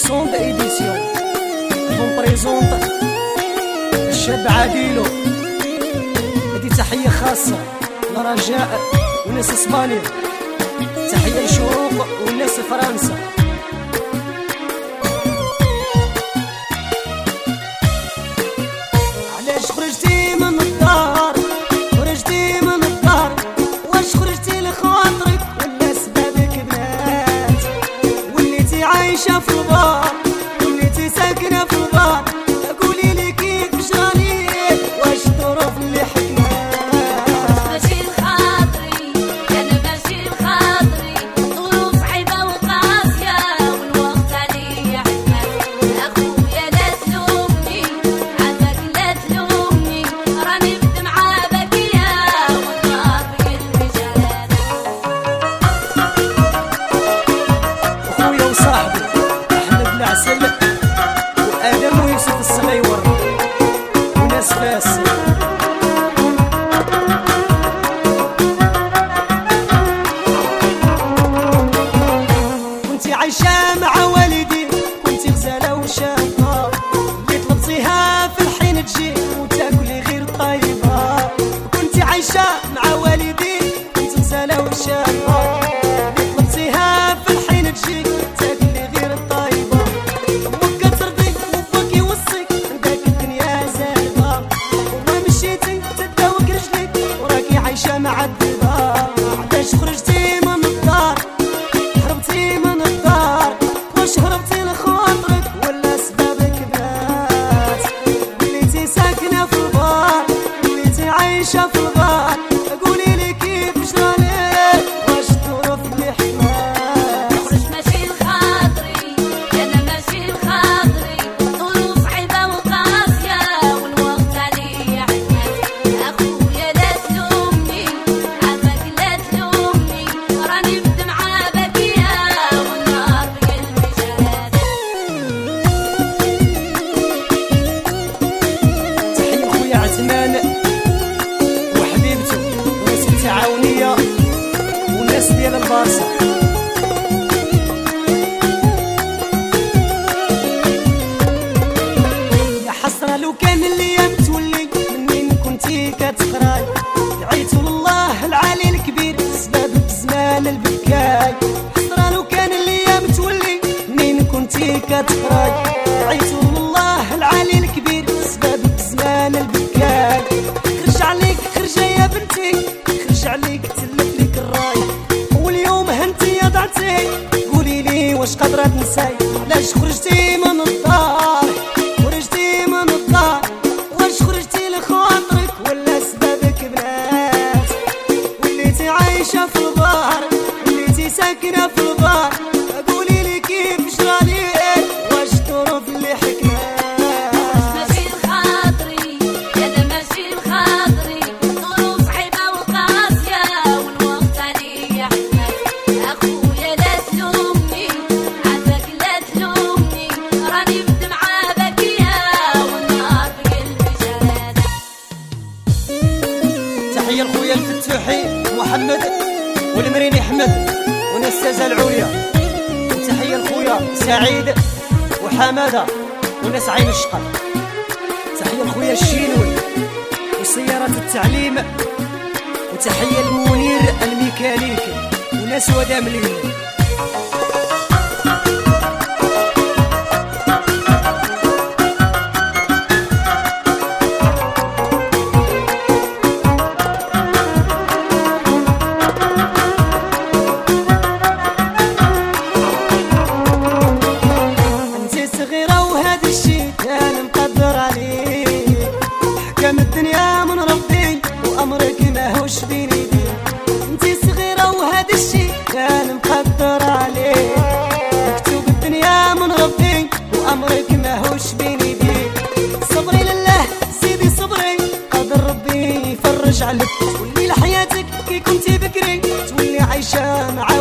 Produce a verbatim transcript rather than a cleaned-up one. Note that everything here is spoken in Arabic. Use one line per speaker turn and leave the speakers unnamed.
سوند ايديسيون كون بريزونط الشاب عاديلو. هذه تحية خاصة لرجاء وناس اسبانيا، تحية لشروق وناس فرنسا. علاش خرجتي من الدار، خرجتي من الدار، واش خرجتي لخاطرك ولا سبابك بنات؟ وليتي عايشة في البار، وليتي ساكنة في البار، قولي لي كيف جرالي، واش ظروف اللي حكمات؟
ماشي لخاطري انا ماشي لخاطري، ظروف صعيبة وقاسية والوقت عليا حكمات. اخويا لا تلومني، عافاك لا تلومني، راني بدمعة باكية والنار في قلبي جلالة.
اخويا وصاحبي احمد العسل وادم ويوسف الصغيور وناس فاس. كنتي عايشة مع والدي، كنتي غزالة وشابة، اللي طلبتيها في الحين تجي وتاكلي غير طيبة. كنتي عايشة مع والدي، كنتي غزالة وشابة، اللي طلبتيها في الحين تجي تاكلي غير طيبة. امك كترضيك وباك يوصيك، عندك الدنيا زاهبة، وما مشيتي تداوك رجليك وراكي عايشة مع الدبا. علاش خرجتي من الدار، هربتي من الدار، واش هربتي لخاطرك ولا سبابك بنات؟ وليتي ساكنة في البار، وليتي عايشة في البار، قولي لي كيف جرالي، واش الظروف اللي حكمات؟
ماشي لخاطري انا ماشي لخاطري، ظروف صعيبة وقاسية والوقت عليا حكمات. اخويا لا تلومني، عافاك لا تلومني، راني بدمعة باكية والنار في قلبي جلالة.
تحية خويا عثمان وحبيبته وناس التعاونية وناس ديال البارسا. يا حسرة لو كان الايام تولي منين كنتي كتقراي، دعيتو لله العالي الكبير سبابك زمان البكاي. حسرة لو كان الايام تولي منين كنتي كتقراي، دعيتو لله العالي الكبير سبابك زمان البكاي. خرج عليك خرجة يا بنتي، خرج عليك تلف ليك الراي، واليوم هنتي يا ضعتي، قولي لي واش قادرة تنساي؟ علاش خرجتي من الدار، خرجتي من الدار، واش خرجتي لخاطرك ولا سبابك بنات؟ وليتي عايشة في البار، وليتي ساكنة في البار، قولي لي كيف جرالي، واش الظروف اللي حكمات؟
ماشي لخاطري انا ماشي لخاطري، ظروف صعيبة وقاسية والوقت عليا حكمات. اخويا لا تلومني، عافاك لا تلومني، راني بدمعة باكية والنار في قلبي جلالة.
تحية لخويا الفتوحي محمد والمريني احمد وناس العوية. وتحية لخويا سعيد وحمادة وناس عين الشقر. تحية لخويا الشينوي وسيارة التعليم. وتحية لمنير الميكانيكي وناس وداملين. انتي صغيرة وهذا الشي كان مقدر عليك، حكم الدنيا من ربي وامرك ماهوش بين يديك. انتي صغيرة وهذا الشي كان مقدر عليك، مكتوب الدنيا من ربي وامرك ماهوش بين يديك. صبري لله سيدي صبري، قادر ربي يفرج عليك، تولي لحياتك كي كنتي بكري، تولي عايشة مع